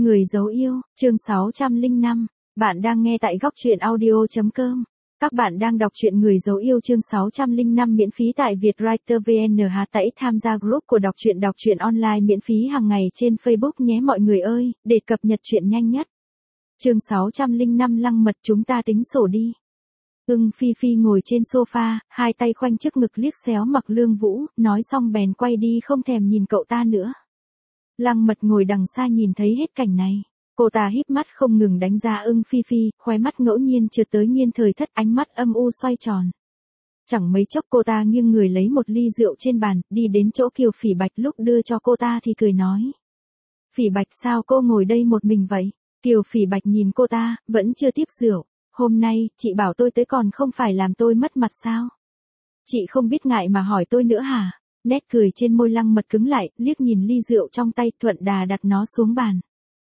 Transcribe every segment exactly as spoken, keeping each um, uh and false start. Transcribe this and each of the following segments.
Người dấu yêu, chương sáu trăm lẻ năm. Bạn đang nghe tại góc truyện audio chấm com. Các bạn đang đọc truyện Người dấu yêu chương sáu trăm lẻ năm miễn phí tại Vietwriter vê en. Hãy tải tham gia group của đọc truyện đọc truyện online miễn phí hàng ngày trên Facebook nhé mọi người ơi, để cập nhật truyện nhanh nhất. Chương sáu trăm lẻ năm Lăng mật chúng ta tính sổ đi. Ưng Phi Phi ngồi trên sofa, hai tay khoanh trước ngực liếc xéo Mặc Lương Vũ, nói xong bèn quay đi không thèm nhìn cậu ta nữa. Lăng mật ngồi đằng xa nhìn thấy hết cảnh này. Cô ta híp mắt không ngừng đánh giá Ưng Phi Phi, khóe mắt ngẫu nhiên trượt tới Nghiên Thời Thất, ánh mắt âm u xoay tròn. Chẳng mấy chốc cô ta nghiêng người lấy một ly rượu trên bàn, đi đến chỗ Kiều Phỉ Bạch, lúc đưa cho cô ta thì cười nói. Phỉ Bạch, sao cô ngồi đây một mình vậy? Kiều Phỉ Bạch nhìn cô ta, vẫn chưa tiếp rượu. Hôm nay, chị bảo tôi tới còn không phải làm tôi mất mặt sao? Chị không biết ngại mà hỏi tôi nữa hả? Nét cười trên môi Lăng mật cứng lại, liếc nhìn ly rượu trong tay, thuận đà đặt nó xuống bàn.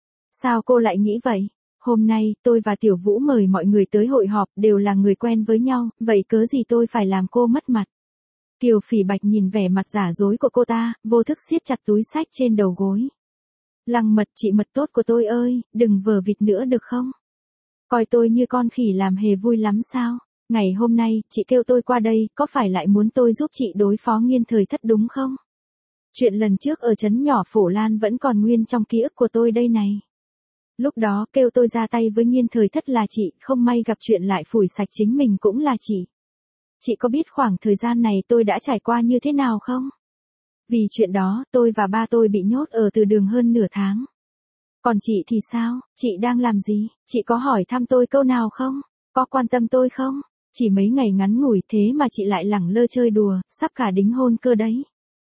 Sao cô lại nghĩ vậy? Hôm nay, tôi và Tiểu Vũ mời mọi người tới hội họp, đều là người quen với nhau, vậy cớ gì tôi phải làm cô mất mặt? Kiều Phỉ Bạch nhìn vẻ mặt giả dối của cô ta, vô thức siết chặt túi xách trên đầu gối. Lăng mật, chị mật tốt của tôi ơi, đừng vờ vịt nữa được không? Coi tôi như con khỉ làm hề vui lắm sao? Ngày hôm nay, chị kêu tôi qua đây, có phải lại muốn tôi giúp chị đối phó Nghiên Thời Thất đúng không? Chuyện lần trước ở trấn nhỏ Phổ Lan vẫn còn nguyên trong ký ức của tôi đây này. Lúc đó kêu tôi ra tay với Nghiên Thời Thất là chị, không may gặp chuyện lại phủi sạch chính mình cũng là chị. Chị có biết khoảng thời gian này tôi đã trải qua như thế nào không? Vì chuyện đó, tôi và ba tôi bị nhốt ở từ đường hơn nửa tháng. Còn chị thì sao, chị đang làm gì, chị có hỏi thăm tôi câu nào không, có quan tâm tôi không? Chỉ mấy ngày ngắn ngủi thế mà chị lại lẳng lơ chơi đùa, sắp cả đính hôn cơ đấy.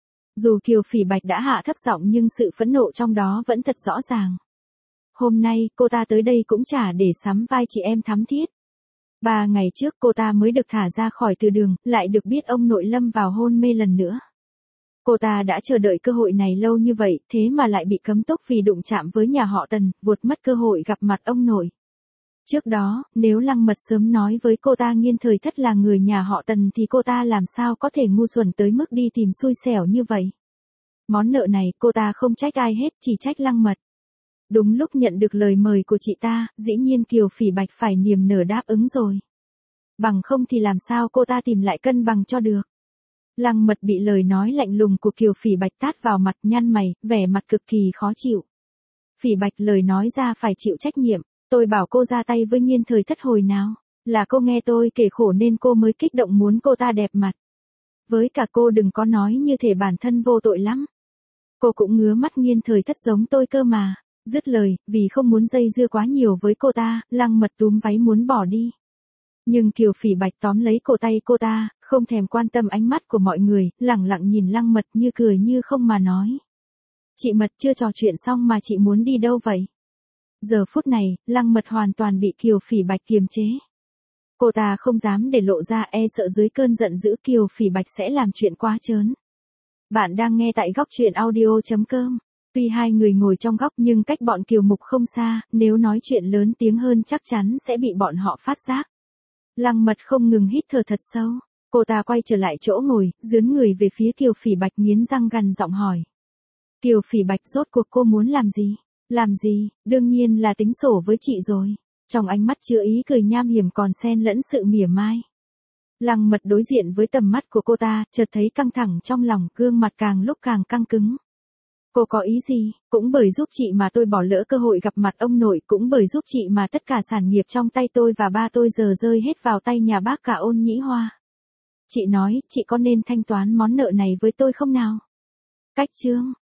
Dù Kiều Phỉ Bạch đã hạ thấp giọng nhưng sự phẫn nộ trong đó vẫn thật rõ ràng. Hôm nay, cô ta tới đây cũng chả để sắm vai chị em thắm thiết. Ba ngày trước cô ta mới được thả ra khỏi từ đường, lại được biết ông nội lâm vào hôn mê lần nữa. Cô ta đã chờ đợi cơ hội này lâu như vậy, thế mà lại bị cấm túc vì đụng chạm với nhà họ Tần, vụt mất cơ hội gặp mặt ông nội. Trước đó, nếu Lăng mật sớm nói với cô ta Nghiên Thời Thất là người nhà họ Tần thì cô ta làm sao có thể ngu xuẩn tới mức đi tìm xui xẻo như vậy. Món nợ này cô ta không trách ai hết, chỉ trách Lăng mật. Đúng lúc nhận được lời mời của chị ta, dĩ nhiên Kiều Phỉ Bạch phải niềm nở đáp ứng rồi. Bằng không thì làm sao cô ta tìm lại cân bằng cho được. Lăng mật bị lời nói lạnh lùng của Kiều Phỉ Bạch tát vào mặt, nhăn mày, vẻ mặt cực kỳ khó chịu. Phỉ Bạch, lời nói ra phải chịu trách nhiệm. Tôi bảo cô ra tay với Nghiên Thời Thất hồi nào? Là cô nghe tôi kể khổ nên cô mới kích động muốn cô ta đẹp mặt. Với cả cô đừng có nói như thể bản thân vô tội lắm. Cô cũng ngứa mắt Nghiên Thời Thất giống tôi cơ mà. Dứt lời, vì không muốn dây dưa quá nhiều với cô ta, Lăng mật túm váy muốn bỏ đi. Nhưng Kiều Phỉ Bạch tóm lấy cổ tay cô ta, không thèm quan tâm ánh mắt của mọi người, lẳng lặng nhìn Lăng mật như cười như không mà nói. Chị mật, chưa trò chuyện xong mà chị muốn đi đâu vậy? Giờ phút này, Lăng mật hoàn toàn bị Kiều Phỉ Bạch kiềm chế. Cô ta không dám để lộ ra, e sợ dưới cơn giận dữ Kiều Phỉ Bạch sẽ làm chuyện quá trớn. Bạn đang nghe tại góc truyện audio chấm com. Tuy hai người ngồi trong góc nhưng cách bọn Kiều Mục không xa, nếu nói chuyện lớn tiếng hơn chắc chắn sẽ bị bọn họ phát giác. Lăng mật không ngừng hít thở thật sâu. Cô ta quay trở lại chỗ ngồi, dướn người về phía Kiều Phỉ Bạch, nghiến răng gằn giọng hỏi. Kiều Phỉ Bạch, rốt cuộc cô muốn làm gì? Làm gì? Đương nhiên là tính sổ với chị rồi. Trong ánh mắt chứa ý cười nham hiểm còn xen lẫn sự mỉa mai. Lăng mật đối diện với tầm mắt của cô ta, chợt thấy căng thẳng trong lòng, gương mặt càng lúc càng căng cứng. Cô có ý gì? Cũng bởi giúp chị mà tôi bỏ lỡ cơ hội gặp mặt ông nội, cũng bởi giúp chị mà tất cả sản nghiệp trong tay tôi và ba tôi giờ rơi hết vào tay nhà bác cả Ôn Nhĩ Hoa. Chị nói, chị có nên thanh toán món nợ này với tôi không nào? Cách chương,